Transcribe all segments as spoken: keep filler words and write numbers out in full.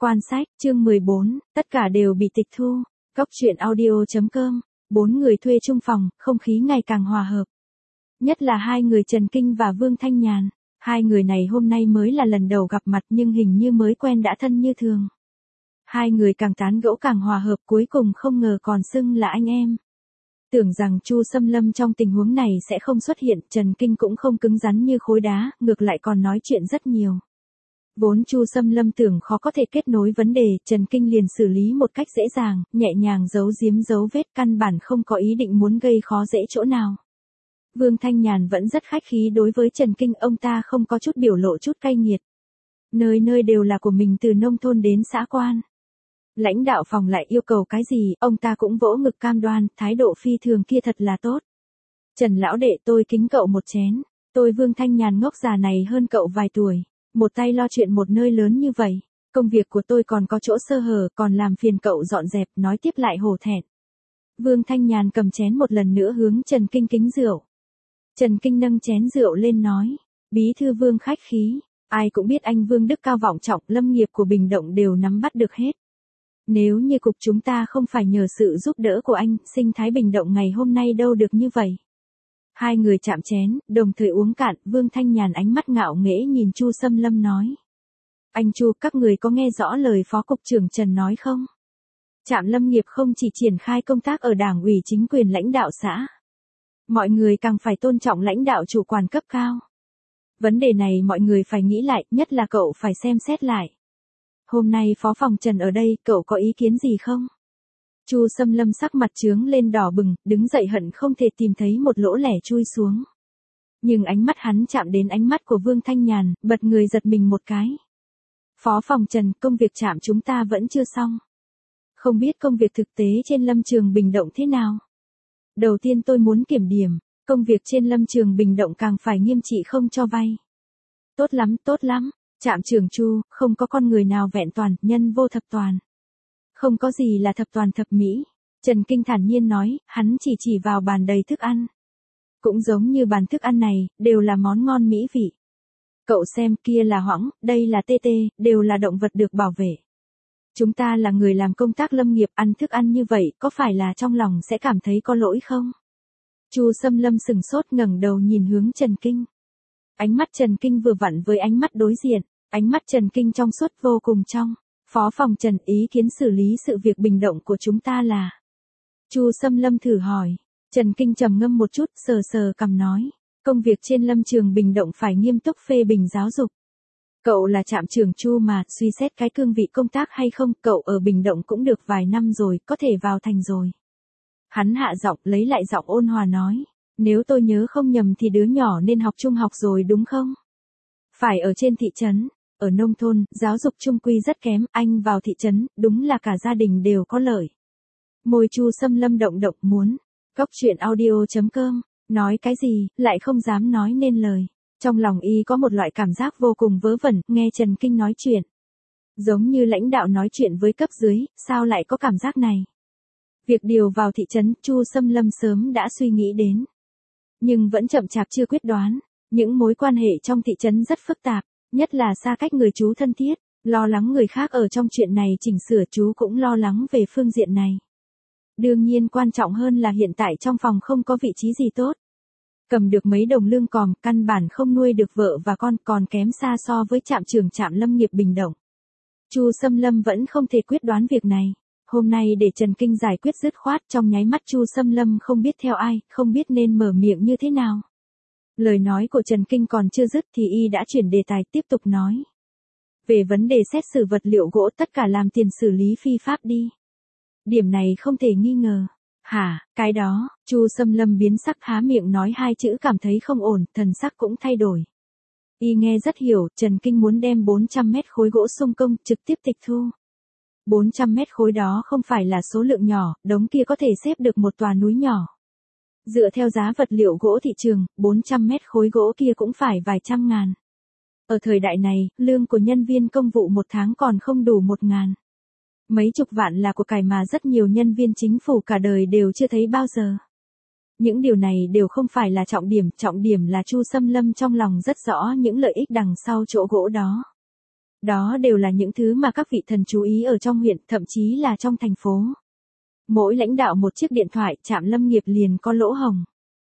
Quan sách, chương mười bốn, tất cả đều bị tịch thu. Cốc truyện audio chấm com, bốn người thuê chung phòng, không khí ngày càng hòa hợp. Nhất là hai người Trần Kinh và Vương Thanh Nhàn. Hai người này hôm nay mới là lần đầu gặp mặt nhưng hình như mới quen đã thân như thường. Hai người càng tán gẫu càng hòa hợp, cuối cùng không ngờ còn xưng là anh em. Tưởng rằng Chu Sâm Lâm trong tình huống này sẽ không xuất hiện, Trần Kinh cũng không cứng rắn như khối đá, ngược lại còn nói chuyện rất nhiều. Vốn Chu Sâm Lâm tưởng khó có thể kết nối vấn đề, Trần Kinh liền xử lý một cách dễ dàng, nhẹ nhàng giấu giếm dấu vết, căn bản không có ý định muốn gây khó dễ chỗ nào. Vương Thanh Nhàn vẫn rất khách khí đối với Trần Kinh, ông ta không có chút biểu lộ chút cay nghiệt. Nơi nơi đều là của mình, từ nông thôn đến xã quan. Lãnh đạo phòng lại yêu cầu cái gì, ông ta cũng vỗ ngực cam đoan, thái độ phi thường kia thật là tốt. Trần lão đệ, tôi kính cậu một chén. Tôi Vương Thanh Nhàn ngốc già này hơn cậu vài tuổi. Một tay lo chuyện một nơi lớn như vậy. Công việc của tôi còn có chỗ sơ hở, còn làm phiền cậu dọn dẹp, nói tiếp lại hổ thẹn. Vương Thanh Nhàn cầm chén một lần nữa hướng Trần Kinh kính rượu. Trần Kinh nâng chén rượu lên nói, bí thư Vương khách khí. Ai cũng biết anh Vương đức cao vọng trọng, lâm nghiệp của Bình Động đều nắm bắt được hết. Nếu như cục chúng ta không phải nhờ sự giúp đỡ của anh, sinh thái Bình Động ngày hôm nay đâu được như vậy. Hai người chạm chén, đồng thời uống cạn, Vương Thanh Nhàn ánh mắt ngạo nghễ nhìn Chu Sâm Lâm nói. Anh Chu, các người có nghe rõ lời Phó Cục trưởng Trần nói không? Trạm lâm nghiệp không chỉ triển khai công tác ở đảng ủy chính quyền lãnh đạo xã. Mọi người càng phải tôn trọng lãnh đạo chủ quản cấp cao. Vấn đề này mọi người phải nghĩ lại, nhất là cậu phải xem xét lại. Hôm nay Phó phòng Trần ở đây, cậu có ý kiến gì không? Chu Sâm Lâm sắc mặt chướng lên đỏ bừng, đứng dậy hận không thể tìm thấy một lỗ lẻ chui xuống. Nhưng ánh mắt hắn chạm đến ánh mắt của Vương Thanh Nhàn, bật người giật mình một cái. Phó phòng Trần, công việc trạm chúng ta vẫn chưa xong. Không biết công việc thực tế trên lâm trường Bình Động thế nào? Đầu tiên tôi muốn kiểm điểm, công việc trên lâm trường Bình Động càng phải nghiêm trị không cho vay. Tốt lắm, tốt lắm, trạm trưởng Chu, không có con người nào vẹn toàn, nhân vô thập toàn. Không có gì là thập toàn thập mỹ. Trần Kinh thản nhiên nói, hắn chỉ chỉ vào bàn đầy thức ăn. Cũng giống như bàn thức ăn này, đều là món ngon mỹ vị. Cậu xem, kia là hoãng, đây là tê tê, đều là động vật được bảo vệ. Chúng ta là người làm công tác lâm nghiệp, ăn thức ăn như vậy, có phải là trong lòng sẽ cảm thấy có lỗi không? Chu Sâm Lâm sừng sốt ngẩng đầu nhìn hướng Trần Kinh. Ánh mắt Trần Kinh vừa vặn với ánh mắt đối diện, ánh mắt Trần Kinh trong suốt vô cùng trong. Phó phòng Trần, ý kiến xử lý sự việc Bình Động của chúng ta là. Chu Sâm Lâm thử hỏi. Trần Kinh trầm ngâm một chút, sờ sờ cằm nói. Công việc trên lâm trường Bình Động phải nghiêm túc phê bình giáo dục. Cậu là trạm trưởng Chu mà, suy xét cái cương vị công tác hay không, cậu ở Bình Động cũng được vài năm rồi, có thể vào thành rồi. Hắn hạ giọng, lấy lại giọng ôn hòa nói. Nếu tôi nhớ không nhầm thì đứa nhỏ nên học trung học rồi đúng không? Phải ở trên thị trấn. Ở nông thôn, giáo dục trung quy rất kém, anh vào thị trấn, đúng là cả gia đình đều có lợi. Môi Chu Sâm Lâm động động muốn. Cốc truyện audio chấm com, nói cái gì, lại không dám nói nên lời. Trong lòng y có một loại cảm giác vô cùng vớ vẩn, nghe Trần Kinh nói chuyện. Giống như lãnh đạo nói chuyện với cấp dưới, sao lại có cảm giác này? Việc điều vào thị trấn, Chu Sâm Lâm sớm đã suy nghĩ đến. Nhưng vẫn chậm chạp chưa quyết đoán. Những mối quan hệ trong thị trấn rất phức tạp. Nhất là xa cách người chú thân thiết, lo lắng người khác ở trong chuyện này chỉnh sửa, chú cũng lo lắng về phương diện này. Đương nhiên quan trọng hơn là hiện tại trong phòng không có vị trí gì tốt. Cầm được mấy đồng lương còm, căn bản không nuôi được vợ và con, còn kém xa so với trạm trưởng trạm lâm nghiệp Bình Động. Chu Sâm Lâm vẫn không thể quyết đoán việc này. Hôm nay để Trần Kinh giải quyết dứt khoát, trong nháy mắt Chu Sâm Lâm không biết theo ai, không biết nên mở miệng như thế nào. Lời nói của Trần Kinh còn chưa dứt thì y đã chuyển đề tài tiếp tục nói. Về vấn đề xét xử vật liệu gỗ, tất cả làm tiền xử lý phi pháp đi. Điểm này không thể nghi ngờ. Hả, cái đó, Chu Sâm Lâm biến sắc, há miệng nói hai chữ cảm thấy không ổn, thần sắc cũng thay đổi. Y nghe rất hiểu, Trần Kinh muốn đem bốn trăm mét khối gỗ xung công trực tiếp tịch thu. bốn trăm mét khối đó không phải là số lượng nhỏ, đống kia có thể xếp được một tòa núi nhỏ. Dựa theo giá vật liệu gỗ thị trường, bốn trăm mét khối gỗ kia cũng phải vài trăm ngàn. Ở thời đại này, lương của nhân viên công vụ một tháng còn không đủ một ngàn. Mấy chục vạn là của cải mà rất nhiều nhân viên chính phủ cả đời đều chưa thấy bao giờ. Những điều này đều không phải là trọng điểm, trọng điểm là Chu Sâm Lâm trong lòng rất rõ những lợi ích đằng sau chỗ gỗ đó. Đó đều là những thứ mà các vị thần chú ý ở trong huyện, thậm chí là trong thành phố. Mỗi lãnh đạo một chiếc điện thoại, trạm lâm nghiệp liền có lỗ hổng.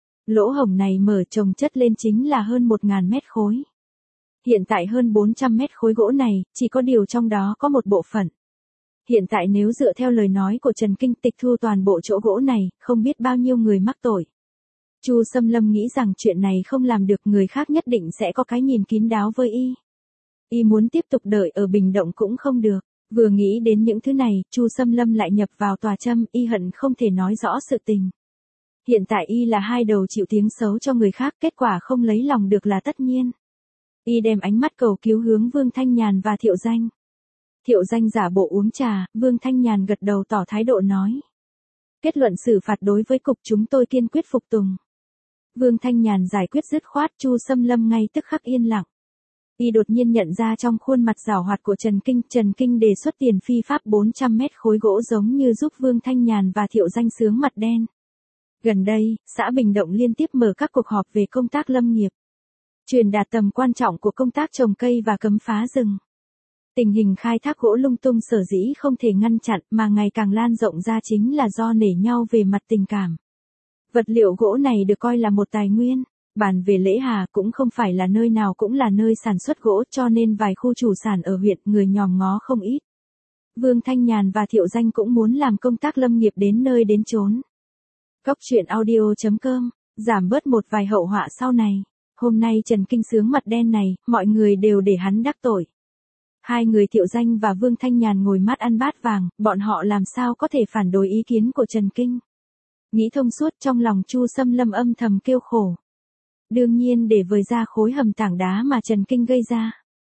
Lỗ hổng này mở chồng chất lên chính là hơn một nghìn mét khối. Hiện tại hơn bốn trăm mét khối gỗ này, chỉ có điều trong đó có một bộ phận. Hiện tại nếu dựa theo lời nói của Trần Kinh tịch thu toàn bộ chỗ gỗ này, không biết bao nhiêu người mắc tội. Chu Xâm Lâm nghĩ rằng chuyện này không làm được, người khác nhất định sẽ có cái nhìn kín đáo với y. Y muốn tiếp tục đợi ở Bình Động cũng không được. Vừa nghĩ đến những thứ này, Chu Xâm Lâm lại nhập vào tòa châm, y hận không thể nói rõ sự tình. Hiện tại y là hai đầu chịu tiếng xấu cho người khác, kết quả không lấy lòng được là tất nhiên. Y đem ánh mắt cầu cứu hướng Vương Thanh Nhàn và Thiệu Danh. Thiệu Danh giả bộ uống trà, Vương Thanh Nhàn gật đầu tỏ thái độ nói. Kết luận xử phạt đối với cục chúng tôi kiên quyết phục tùng. Vương Thanh Nhàn giải quyết dứt khoát, Chu Xâm Lâm ngay tức khắc yên lặng. Y đột nhiên nhận ra trong khuôn mặt giảo hoạt của Trần Kinh, Trần Kinh đề xuất tiền phi pháp bốn trăm mét khối gỗ giống như giúp Vương Thanh Nhàn và Thiệu Danh sướng mặt đen. Gần đây, xã Bình Động liên tiếp mở các cuộc họp về công tác lâm nghiệp. Truyền đạt tầm quan trọng của công tác trồng cây và cấm phá rừng. Tình hình khai thác gỗ lung tung sở dĩ không thể ngăn chặn mà ngày càng lan rộng ra chính là do nể nhau về mặt tình cảm. Vật liệu gỗ này được coi là một tài nguyên. Bàn về Lễ Hà cũng không phải là nơi nào cũng là nơi sản xuất gỗ, cho nên vài khu chủ sản ở huyện người nhòm ngó không ít. Vương Thanh Nhàn và Thiệu Danh cũng muốn làm công tác lâm nghiệp đến nơi đến chốn. Cóc truyện audio chấm com, giảm bớt một vài hậu họa sau này. Hôm nay Trần Kinh sướng mặt đen này, mọi người đều để hắn đắc tội. Hai người Thiệu Danh và Vương Thanh Nhàn ngồi mắt ăn bát vàng, bọn họ làm sao có thể phản đối ý kiến của Trần Kinh. Nghĩ thông suốt, trong lòng Chu Xâm Lâm âm thầm kêu khổ. Đương nhiên để vời ra khối hầm tảng đá mà Trần Kinh gây ra.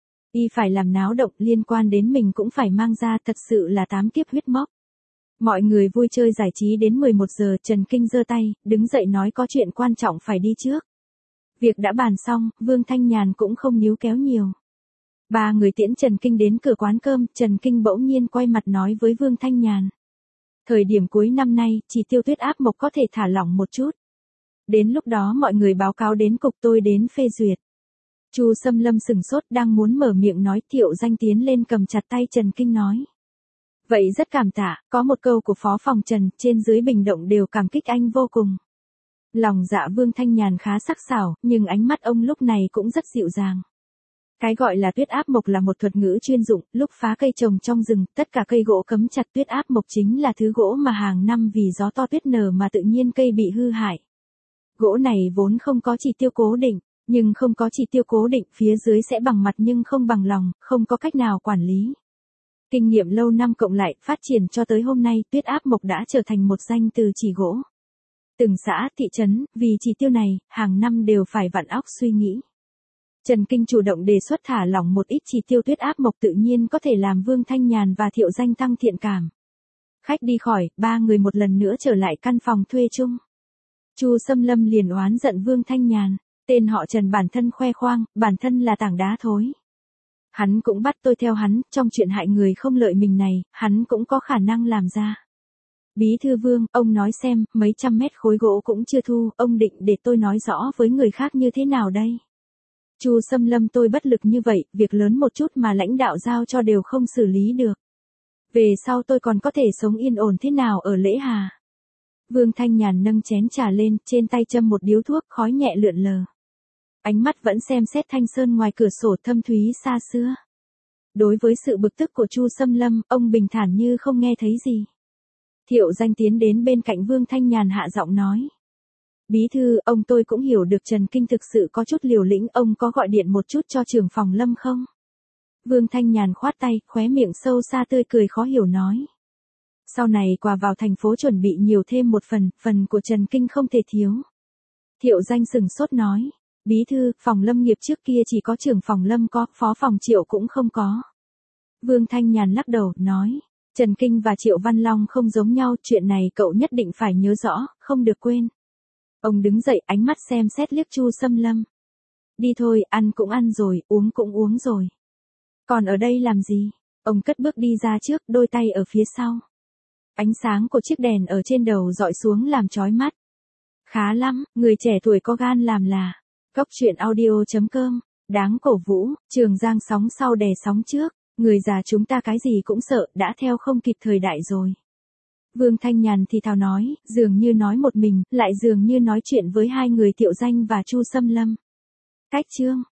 Y phải làm náo động, liên quan đến mình cũng phải mang ra, thật sự là tám kiếp huyết móc. Mọi người vui chơi giải trí đến mười một giờ, Trần Kinh giơ tay, đứng dậy nói có chuyện quan trọng phải đi trước. Việc đã bàn xong, Vương Thanh Nhàn cũng không níu kéo nhiều. Ba người tiễn Trần Kinh đến cửa quán cơm, Trần Kinh bỗng nhiên quay mặt nói với Vương Thanh Nhàn. Thời điểm cuối năm nay, chỉ tiêu tuyết áp mộc có thể thả lỏng một chút. Đến lúc đó mọi người báo cáo đến cục tôi đến phê duyệt. Chu Xâm Lâm sừng sốt đang muốn mở miệng nói, Thiệu Danh tiến lên cầm chặt tay Trần Kinh nói. Vậy rất cảm tạ, có một câu của Phó Phòng Trần, trên dưới Bình Động đều cảm kích anh vô cùng. Lòng dạ Vương Thanh Nhàn khá sắc sảo, nhưng ánh mắt ông lúc này cũng rất dịu dàng. Cái gọi là tuyết áp mộc là một thuật ngữ chuyên dụng, lúc phá cây trồng trong rừng, tất cả cây gỗ cấm chặt tuyết áp mộc chính là thứ gỗ mà hàng năm vì gió to tuyết nở mà tự nhiên cây bị hư hại. Gỗ này vốn không có chỉ tiêu cố định, nhưng không có chỉ tiêu cố định, phía dưới sẽ bằng mặt nhưng không bằng lòng, không có cách nào quản lý. Kinh nghiệm lâu năm cộng lại, phát triển cho tới hôm nay, tuyết áp mộc đã trở thành một danh từ chỉ gỗ. Từng xã, thị trấn, vì chỉ tiêu này, hàng năm đều phải vặn óc suy nghĩ. Trần Kinh chủ động đề xuất thả lỏng một ít chỉ tiêu tuyết áp mộc tự nhiên có thể làm Vương Thanh Nhàn và Thiệu Danh tăng thiện cảm. Khách đi khỏi, ba người một lần nữa trở lại căn phòng thuê chung. Chu Xâm Lâm liền oán giận Vương Thanh Nhàn, tên họ Trần bản thân khoe khoang, bản thân là tảng đá thối. Hắn cũng bắt tôi theo hắn, trong chuyện hại người không lợi mình này, hắn cũng có khả năng làm ra. Bí thư Vương, ông nói xem, mấy trăm mét khối gỗ cũng chưa thu, ông định để tôi nói rõ với người khác như thế nào đây? Chu Xâm Lâm, tôi bất lực như vậy, việc lớn một chút mà lãnh đạo giao cho đều không xử lý được. Về sau tôi còn có thể sống yên ổn thế nào ở Lễ Hà? Vương Thanh Nhàn nâng chén trà lên, trên tay châm một điếu thuốc, khói nhẹ lượn lờ. Ánh mắt vẫn xem xét thanh sơn ngoài cửa sổ thâm thúy xa xưa. Đối với sự bực tức của Chu Xâm Lâm, ông bình thản như không nghe thấy gì. Thiệu Danh tiến đến bên cạnh Vương Thanh Nhàn hạ giọng nói. Bí thư, ông tôi cũng hiểu được Trần Kinh thực sự có chút liều lĩnh, ông có gọi điện một chút cho trưởng phòng Lâm không? Vương Thanh Nhàn khoát tay, khóe miệng sâu xa tươi cười khó hiểu nói. Sau này quà vào thành phố chuẩn bị nhiều thêm một phần, phần của Trần Kinh không thể thiếu. Thiệu Danh sừng sốt nói. Bí thư, phòng lâm nghiệp trước kia chỉ có trưởng phòng Lâm có, phó phòng Triệu cũng không có. Vương Thanh Nhàn lắc đầu, nói. Trần Kinh và Triệu Văn Long không giống nhau, chuyện này cậu nhất định phải nhớ rõ, không được quên. Ông đứng dậy, ánh mắt xem xét liếc Chu Xâm Lâm. Đi thôi, ăn cũng ăn rồi, uống cũng uống rồi. Còn ở đây làm gì? Ông cất bước đi ra trước, đôi tay ở phía sau. Ánh sáng của chiếc đèn ở trên đầu dọi xuống làm chói mắt. Khá lắm, người trẻ tuổi có gan làm là. Cóc truyện audio chấm com Đáng cổ vũ, Trường Giang sóng sau đè sóng trước, người già chúng ta cái gì cũng sợ, đã theo không kịp thời đại rồi. Vương Thanh Nhàn thì thào nói, dường như nói một mình, lại dường như nói chuyện với hai người Thiệu Danh và Chu Xâm Lâm. Cách chương